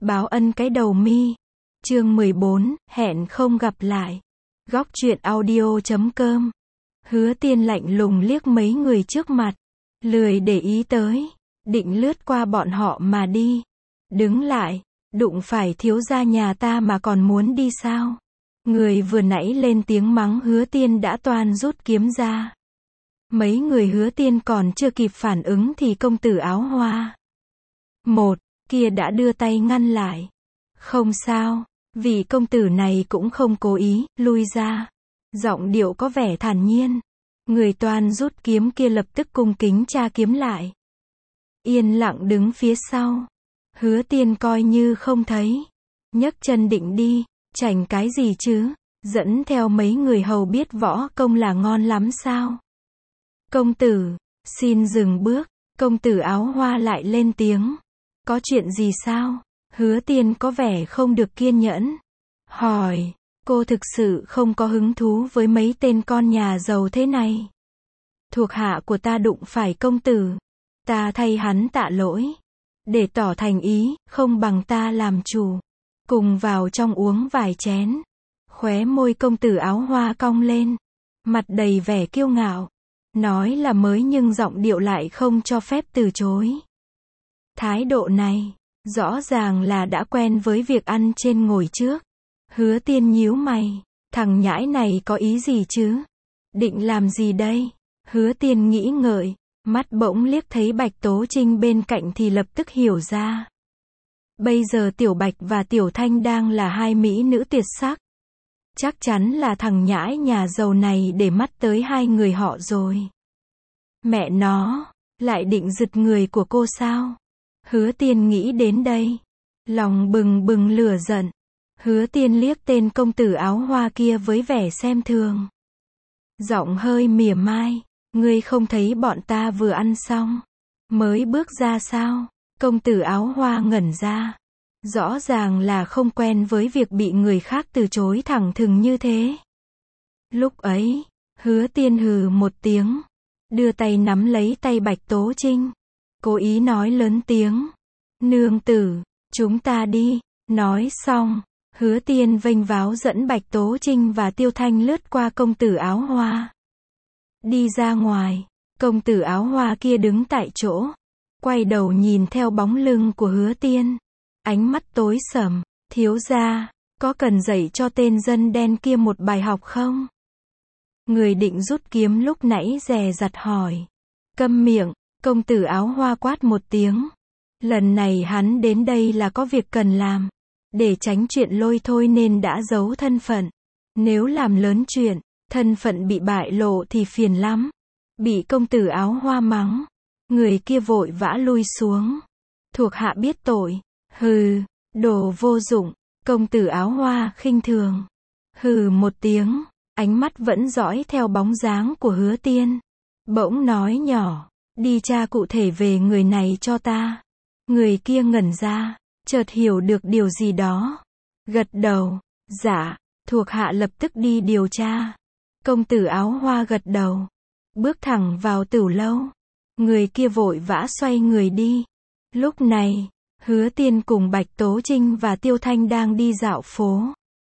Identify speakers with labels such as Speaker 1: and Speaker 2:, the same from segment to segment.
Speaker 1: Báo ân cái đầu mi. Chương 14, hẹn không gặp lại. Góc truyện audio.com. Hứa Tiên lạnh lùng liếc mấy người trước mặt, lười để ý tới, định lướt qua bọn họ mà đi. Đứng lại, đụng phải thiếu gia nhà ta mà còn muốn đi sao? Người vừa nãy lên tiếng mắng Hứa Tiên đã toan rút kiếm ra. Mấy người Hứa Tiên còn chưa kịp phản ứng thì công tử áo hoa kia đã đưa tay ngăn lại. Không sao, vị công tử này cũng không cố ý, lui ra. Giọng điệu có vẻ thản nhiên. Người toan rút kiếm kia lập tức cung kính tra kiếm lại. Yên lặng đứng phía sau. Hứa Tiên coi như không thấy. Nhấc chân định đi, chảnh cái gì chứ, dẫn theo mấy người hầu biết võ công là ngon lắm sao? Công tử, xin dừng bước. Công tử áo hoa lại lên tiếng. Có chuyện gì sao? Hứa Tiên có vẻ không được kiên nhẫn. Hỏi, cô thực sự không có hứng thú với mấy tên con nhà giàu thế này. Thuộc hạ của ta đụng phải công tử. Ta thay hắn tạ lỗi. Để tỏ thành ý, không bằng ta làm chủ. Cùng vào trong uống vài chén. Khóe môi công tử áo hoa cong lên. Mặt đầy vẻ kiêu ngạo. Nói là mới nhưng giọng điệu lại không cho phép từ chối. Thái độ này, rõ ràng là đã quen với việc ăn trên ngồi trước. Hứa Tiên nhíu mày, thằng nhãi này có ý gì chứ? Định làm gì đây? Hứa Tiên nghĩ ngợi, mắt bỗng liếc thấy Bạch Tố Trinh bên cạnh thì lập tức hiểu ra. Bây giờ Tiểu Bạch và Tiểu Thanh đang là hai mỹ nữ tuyệt sắc. Chắc chắn là thằng nhãi nhà giàu này để mắt tới hai người họ rồi. Mẹ nó, lại định giật người của cô sao? Hứa Tiên nghĩ đến đây, lòng bừng bừng lửa giận. Hứa Tiên liếc tên công tử áo hoa kia với vẻ xem thường. Giọng hơi mỉa mai, ngươi không thấy bọn ta vừa ăn xong, mới bước ra sao? Công tử áo hoa ngẩn ra. Rõ ràng là không quen với việc bị người khác từ chối thẳng thừng như thế. Lúc ấy, Hứa Tiên hừ một tiếng, đưa tay nắm lấy tay Bạch Tố Trinh. Cố ý nói lớn tiếng. Nương tử, chúng ta đi. Nói xong, Hứa Tiên vênh váo dẫn Bạch Tố Trinh và Tiêu Thanh lướt qua công tử áo hoa. Đi ra ngoài, công tử áo hoa kia đứng tại chỗ. Quay đầu nhìn theo bóng lưng của Hứa Tiên. Ánh mắt tối sầm. Thiếu gia, có cần dạy cho tên dân đen kia một bài học không? Người định rút kiếm lúc nãy dè dặt hỏi. Câm miệng. Công tử áo hoa quát một tiếng. Lần này hắn đến đây là có việc cần làm. Để tránh chuyện lôi thôi nên đã giấu thân phận. Nếu làm lớn chuyện, thân phận bị bại lộ thì phiền lắm. Bị công tử áo hoa mắng. Người kia vội vã lui xuống. Thuộc hạ biết tội. Hừ, đồ vô dụng. Công tử áo hoa khinh thường. Hừ một tiếng, ánh mắt vẫn dõi theo bóng dáng của Hứa Tiên. Bỗng nói nhỏ. Đi tra cụ thể về người này cho ta. Người kia ngẩn ra, chợt hiểu được điều gì đó. Gật đầu. Dạ, thuộc hạ lập tức đi điều tra. Công tử áo hoa gật đầu. Bước thẳng vào tửu lâu. Người kia vội vã xoay người đi. Lúc này, Hứa Tiên cùng Bạch Tố Trinh và Tiêu Thanh đang đi dạo phố.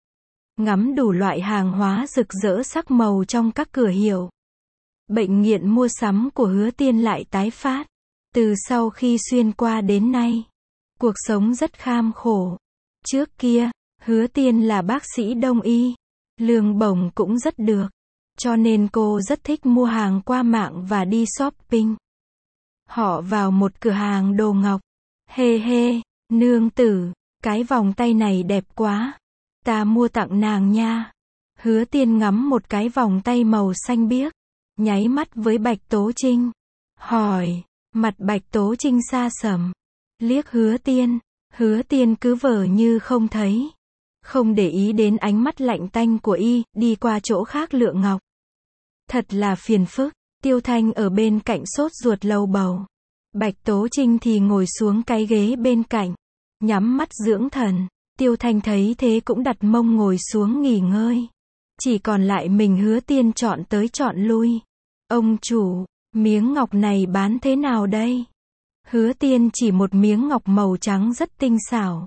Speaker 1: Ngắm đủ loại hàng hóa rực rỡ sắc màu trong các cửa hiệu. Bệnh nghiện mua sắm của Hứa Tiên lại tái phát. Từ sau khi xuyên qua đến nay, cuộc sống rất kham khổ. Trước kia, Hứa Tiên là bác sĩ đông y, lương bổng cũng rất được. Cho nên cô rất thích mua hàng qua mạng và đi shopping. Họ vào một cửa hàng đồ ngọc. Hê hê, nương tử, cái vòng tay này đẹp quá. Ta mua tặng nàng nha. Hứa Tiên ngắm một cái vòng tay màu xanh biếc. Nháy mắt với Bạch Tố Trinh. Hỏi, mặt Bạch Tố Trinh xa sầm. Liếc Hứa Tiên. Hứa Tiên cứ vờ như không thấy. Không để ý đến ánh mắt lạnh tanh của y, đi qua chỗ khác lựa ngọc. Thật là phiền phức. Tiêu Thanh ở bên cạnh sốt ruột lầu bầu. Bạch Tố Trinh thì ngồi xuống cái ghế bên cạnh. Nhắm mắt dưỡng thần. Tiêu Thanh thấy thế cũng đặt mông ngồi xuống nghỉ ngơi. Chỉ còn lại mình Hứa Tiên chọn tới chọn lui. Ông chủ, miếng ngọc này bán thế nào đây? Hứa Tiên chỉ một miếng ngọc màu trắng rất tinh xảo.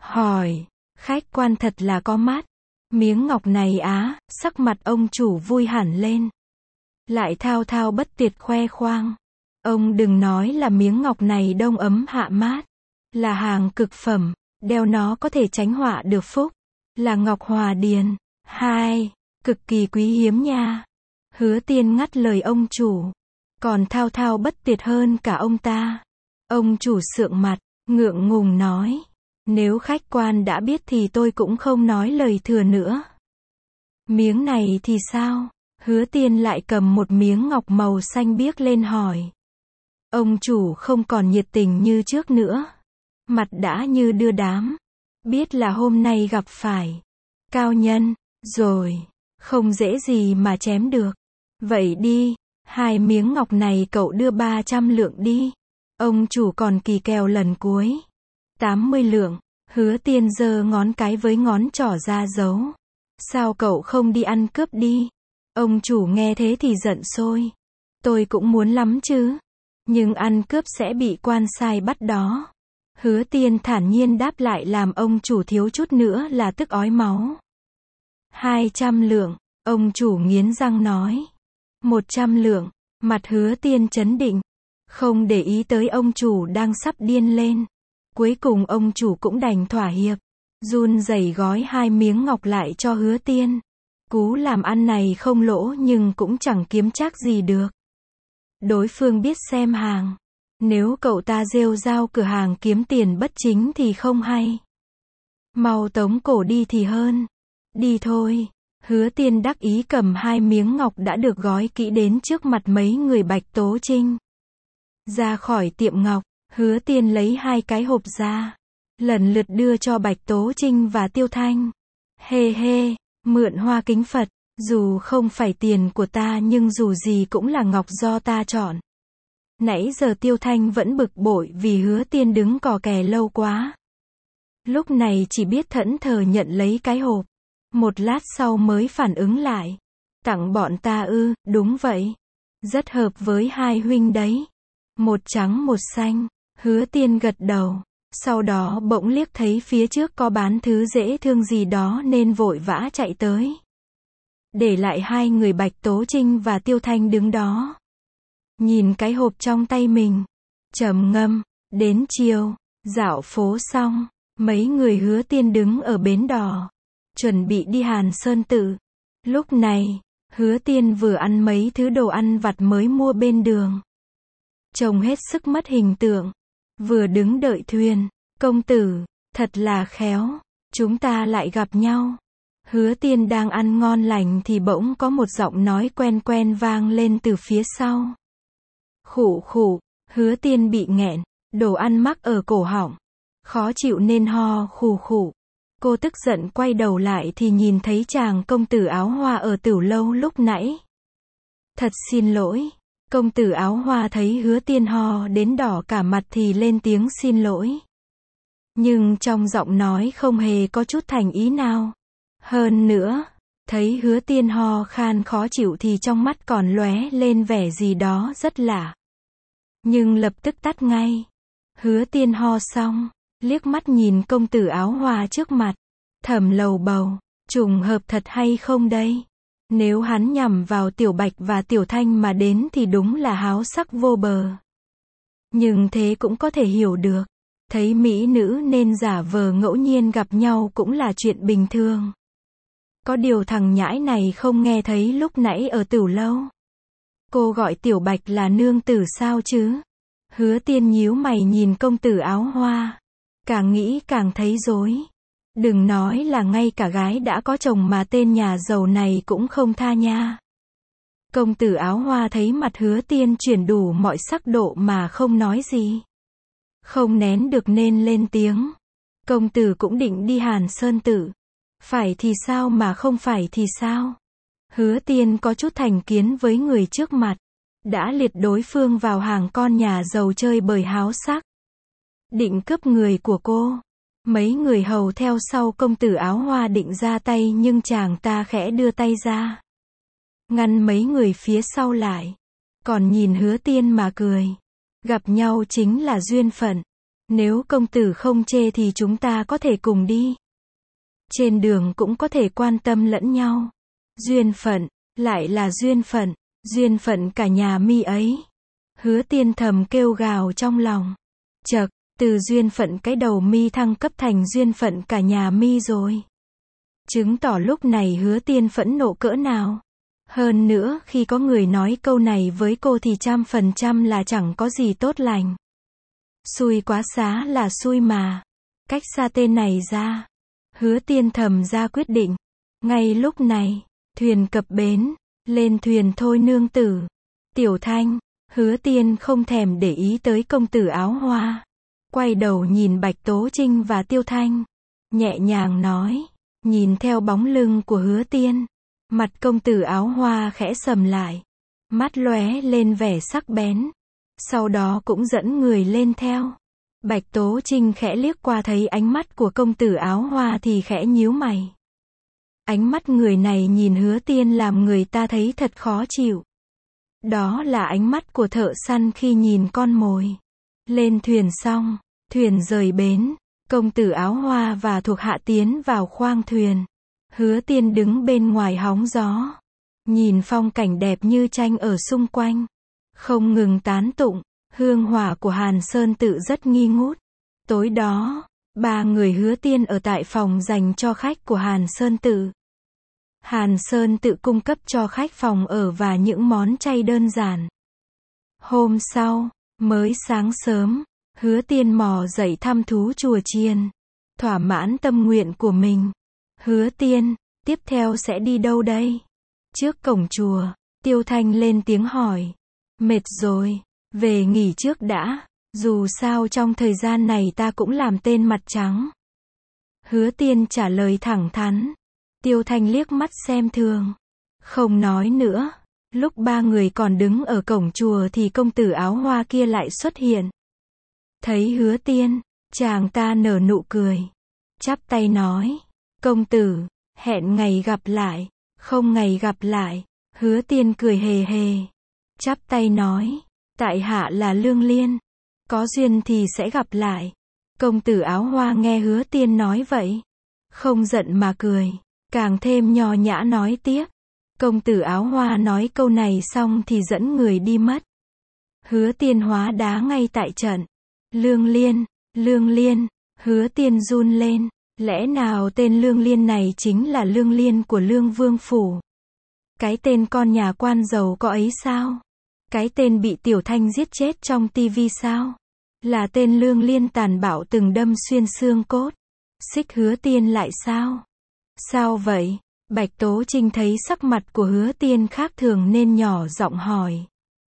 Speaker 1: hỏi, khách quan thật là có mắt. Miếng ngọc này á, sắc mặt ông chủ vui hẳn lên. Lại thao thao bất tuyệt khoe khoang. Ông đừng nói là miếng ngọc này đông ấm hạ mát. Là hàng cực phẩm, đeo nó có thể tránh họa được phúc. Là ngọc hòa điền. Hai, cực kỳ quý hiếm nha. Hứa Tiên ngắt lời ông chủ. Còn thao thao bất tuyệt hơn cả ông ta. Ông chủ sượng mặt, ngượng ngùng nói. Nếu khách quan đã biết thì tôi cũng không nói lời thừa nữa. Miếng này thì sao? Hứa Tiên lại cầm một miếng ngọc màu xanh biếc lên hỏi. Ông chủ không còn nhiệt tình như trước nữa. Mặt đã như đưa đám. Biết là hôm nay gặp phải cao nhân, rồi, không dễ gì mà chém được. Vậy đi, 2 miếng ngọc này cậu đưa 300 lượng đi. Ông chủ còn kỳ kèo lần cuối. 80 lượng, Hứa Tiên giơ ngón cái với ngón trỏ ra dấu. Sao cậu không đi ăn cướp đi? Ông chủ nghe thế thì giận sôi. Tôi cũng muốn lắm chứ. Nhưng ăn cướp sẽ bị quan sai bắt đó. Hứa Tiên thản nhiên đáp lại làm ông chủ thiếu chút nữa là tức ói máu. 200 lượng, ông chủ nghiến răng nói. 100 lượng, mặt Hứa Tiên chấn định. Không để ý tới ông chủ đang sắp điên lên. Cuối cùng ông chủ cũng đành thỏa hiệp. Run rẩy gói 2 miếng ngọc lại cho Hứa Tiên. Cú làm ăn này không lỗ nhưng cũng chẳng kiếm chắc gì được. Đối phương biết xem hàng. Nếu cậu ta rêu rao cửa hàng kiếm tiền bất chính thì không hay. Mau tống cổ đi thì hơn. Đi thôi. Hứa Tiên đắc ý cầm 2 miếng ngọc đã được gói kỹ đến trước mặt mấy người Bạch Tố Trinh. Ra khỏi tiệm ngọc, Hứa Tiên lấy 2 cái hộp ra. Lần lượt đưa cho Bạch Tố Trinh và Tiêu Thanh. Hê hê, mượn hoa kính Phật. Dù không phải tiền của ta nhưng dù gì cũng là ngọc do ta chọn. Nãy giờ Tiêu Thanh vẫn bực bội vì Hứa Tiên đứng cò kè lâu quá. Lúc này chỉ biết thẫn thờ nhận lấy cái hộp. Một lát sau mới phản ứng lại. Tặng bọn ta ư? Đúng vậy. Rất hợp với hai huynh đấy. Một trắng một xanh. Hứa Tiên gật đầu. Sau đó bỗng liếc thấy phía trước có bán thứ dễ thương gì đó nên vội vã chạy tới. Để lại hai người Bạch Tố Trinh và Tiêu Thanh đứng đó. Nhìn cái hộp trong tay mình. Trầm ngâm. Đến chiều. Dạo phố xong. Mấy người Hứa Tiên đứng ở bến đò. Chuẩn bị đi Hàn Sơn Tự. Lúc này, Hứa Tiên vừa ăn mấy thứ đồ ăn vặt mới mua bên đường. Trông hết sức mất hình tượng. Vừa đứng đợi thuyền. Công tử, thật là khéo. Chúng ta lại gặp nhau. Hứa Tiên đang ăn ngon lành thì bỗng có một giọng nói quen quen vang lên từ phía sau. Khụ khụ, Hứa Tiên bị nghẹn, đồ ăn mắc ở cổ họng. Khó chịu nên ho khụ khụ. Cô tức giận quay đầu lại thì nhìn thấy chàng công tử áo hoa ở Tửu Lâu lúc nãy. Thật xin lỗi. Công tử áo hoa thấy Hứa Tiên ho đến đỏ cả mặt thì lên tiếng xin lỗi. Nhưng trong giọng nói không hề có chút thành ý nào. Hơn nữa, thấy Hứa Tiên ho khan khó chịu thì trong mắt còn lóe lên vẻ gì đó rất lạ. Nhưng lập tức tắt ngay. Hứa Tiên ho xong, liếc mắt nhìn công tử áo hoa trước mặt. Thầm lầu bầu, trùng hợp thật hay không đây? Nếu hắn nhằm vào Tiểu Bạch và Tiểu Thanh mà đến thì đúng là háo sắc vô bờ. Nhưng thế cũng có thể hiểu được. Thấy mỹ nữ nên giả vờ ngẫu nhiên gặp nhau cũng là chuyện bình thường. Có điều thằng nhãi này không nghe thấy lúc nãy ở Tửu Lâu. Cô gọi Tiểu Bạch là nương tử sao chứ? Hứa Tiên nhíu mày nhìn công tử áo hoa. Càng nghĩ càng thấy rối. Đừng nói là ngay cả gái đã có chồng mà tên nhà giàu này cũng không tha nha. Công tử áo hoa thấy mặt Hứa Tiên chuyển đủ mọi sắc độ mà không nói gì. Không nén được nên lên tiếng. Công tử cũng định đi Hàn Sơn Tự. Phải thì sao mà không phải thì sao? Hứa Tiên có chút thành kiến với người trước mặt. Đã liệt đối phương vào hàng con nhà giàu chơi bời háo sắc. Định cướp người của cô. Mấy người hầu theo sau công tử áo hoa định ra tay nhưng chàng ta khẽ đưa tay ra. Ngăn mấy người phía sau lại. Còn nhìn Hứa Tiên mà cười. Gặp nhau chính là duyên phận. Nếu công tử không chê thì chúng ta có thể cùng đi. Trên đường cũng có thể quan tâm lẫn nhau. Duyên phận, lại là duyên phận cả nhà Mi ấy. Hứa Tiên thầm kêu gào trong lòng. Chậc, từ duyên phận cái đầu Mi thăng cấp thành duyên phận cả nhà Mi rồi. Chứng tỏ lúc này Hứa Tiên phẫn nộ cỡ nào. Hơn nữa, khi có người nói câu này với cô thì 100% là chẳng có gì tốt lành. Xui quá xá là xui mà. Cách xa tên này ra. Hứa Tiên thầm ra quyết định. Ngay lúc này, thuyền cập bến, lên thuyền thôi nương tử. Tiểu Thanh, Hứa Tiên không thèm để ý tới công tử áo hoa. Quay đầu nhìn Bạch Tố Trinh và Tiêu Thanh. Nhẹ nhàng nói, nhìn theo bóng lưng của Hứa Tiên. Mặt công tử áo hoa khẽ sầm lại. Mắt lóe lên vẻ sắc bén. Sau đó cũng dẫn người lên theo. Bạch Tố Trinh khẽ liếc qua thấy ánh mắt của công tử áo hoa thì khẽ nhíu mày. Ánh mắt người này nhìn Hứa Tiên làm người ta thấy thật khó chịu. Đó là ánh mắt của thợ săn khi nhìn con mồi. Lên thuyền xong, thuyền rời bến, công tử áo hoa và thuộc hạ tiến vào khoang thuyền. Hứa Tiên đứng bên ngoài hóng gió. Nhìn phong cảnh đẹp như tranh ở xung quanh. Không ngừng tán tụng, hương hỏa của Hàn Sơn Tự rất nghi ngút. Tối đó, 3 người Hứa Tiên ở tại phòng dành cho khách của Hàn Sơn Tự. Hàn Sơn Tự cung cấp cho khách phòng ở và những món chay đơn giản. Hôm sau, mới sáng sớm, Hứa Tiên mò dậy thăm thú chùa chiền. Thỏa mãn tâm nguyện của mình. Hứa Tiên, tiếp theo sẽ đi đâu đây? Trước cổng chùa, Tiêu Thanh lên tiếng hỏi. Mệt rồi, về nghỉ trước đã, dù sao trong thời gian này ta cũng làm tên mặt trắng. Hứa Tiên trả lời thẳng thắn. Tiêu Thanh liếc mắt xem thường. Không nói nữa. Lúc 3 người còn đứng ở cổng chùa thì công tử áo hoa kia lại xuất hiện. Thấy Hứa Tiên, chàng ta nở nụ cười. Chắp tay nói. Công tử, hẹn ngày gặp lại. Không ngày gặp lại. Hứa Tiên cười hề hề. Chắp tay nói. Tại hạ là Lương Liên. Có duyên thì sẽ gặp lại. Công tử áo hoa nghe Hứa Tiên nói vậy. Không giận mà cười. Càng thêm nho nhã nói tiếp. Công tử áo hoa nói câu này xong thì dẫn người đi mất. Hứa Tiên hóa đá ngay tại trận. Lương Liên, Hứa Tiên run lên. Lẽ nào tên Lương Liên này chính là Lương Liên của Lương Vương Phủ? Cái tên con nhà quan giàu có ấy sao? Cái tên bị Tiểu Thanh giết chết trong tivi sao? Là tên Lương Liên tàn bạo từng đâm xuyên xương cốt. Xích Hứa Tiên lại sao? Sao vậy? Bạch Tố Trinh thấy sắc mặt của Hứa Tiên khác thường nên nhỏ giọng hỏi.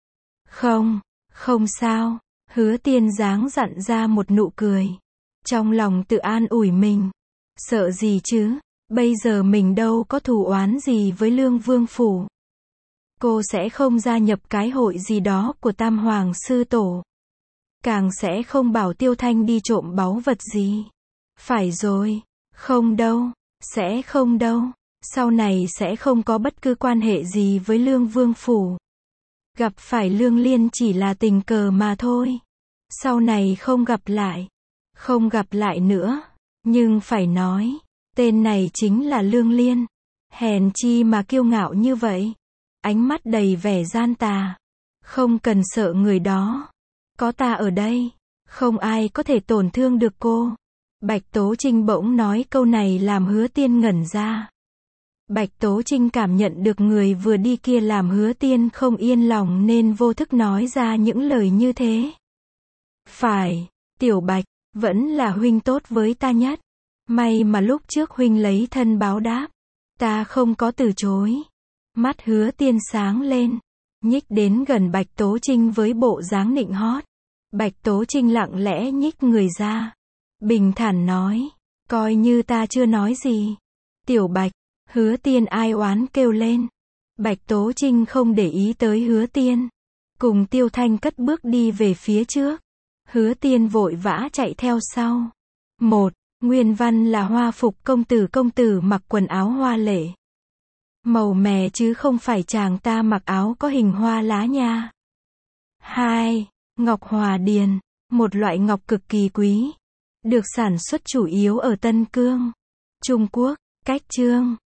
Speaker 1: Không sao. Hứa Tiên dáng dặn ra một nụ cười. Trong lòng tự an ủi mình. Sợ gì chứ? Bây giờ mình đâu có thù oán gì với Lương Vương Phủ. Cô sẽ không gia nhập cái hội gì đó của Tam Hoàng Sư Tổ. Càng sẽ không bảo Tiêu Thanh đi trộm báu vật gì. Phải rồi. Không đâu. Sẽ không đâu. Sau này sẽ không có bất cứ quan hệ gì với Lương Vương Phủ. Gặp phải Lương Liên chỉ là tình cờ mà thôi. Sau này không gặp lại. Không gặp lại nữa. Nhưng phải nói, tên này chính là Lương Liên. Hèn chi mà kiêu ngạo như vậy. Ánh mắt đầy vẻ gian tà. Không cần sợ người đó. Có ta ở đây. Không ai có thể tổn thương được cô. Bạch Tố Trinh bỗng nói câu này làm Hứa Tiên ngẩn ra. Bạch Tố Trinh cảm nhận được người vừa đi kia làm Hứa Tiên không yên lòng nên vô thức nói ra những lời như thế. Phải, Tiểu Bạch, vẫn là huynh tốt với ta nhất. May mà lúc trước huynh lấy thân báo đáp. Ta không có từ chối. Mắt Hứa Tiên sáng lên. Nhích đến gần Bạch Tố Trinh với bộ dáng nịnh hót. Bạch Tố Trinh lặng lẽ nhích người ra. Bình thản nói. Coi như ta chưa nói gì. Tiểu Bạch. Hứa Tiên ai oán kêu lên. Bạch Tố Trinh không để ý tới Hứa Tiên. Cùng Tiêu Thanh cất bước đi về phía trước. Hứa Tiên vội vã chạy theo sau. Nguyên văn là hoa phục công tử mặc quần áo hoa lệ. Màu mè chứ không phải chàng ta mặc áo có hình hoa lá nha. 2. Ngọc Hòa Điền. một loại ngọc cực kỳ quý, được sản xuất chủ yếu ở Tân Cương, Trung Quốc. Cách chương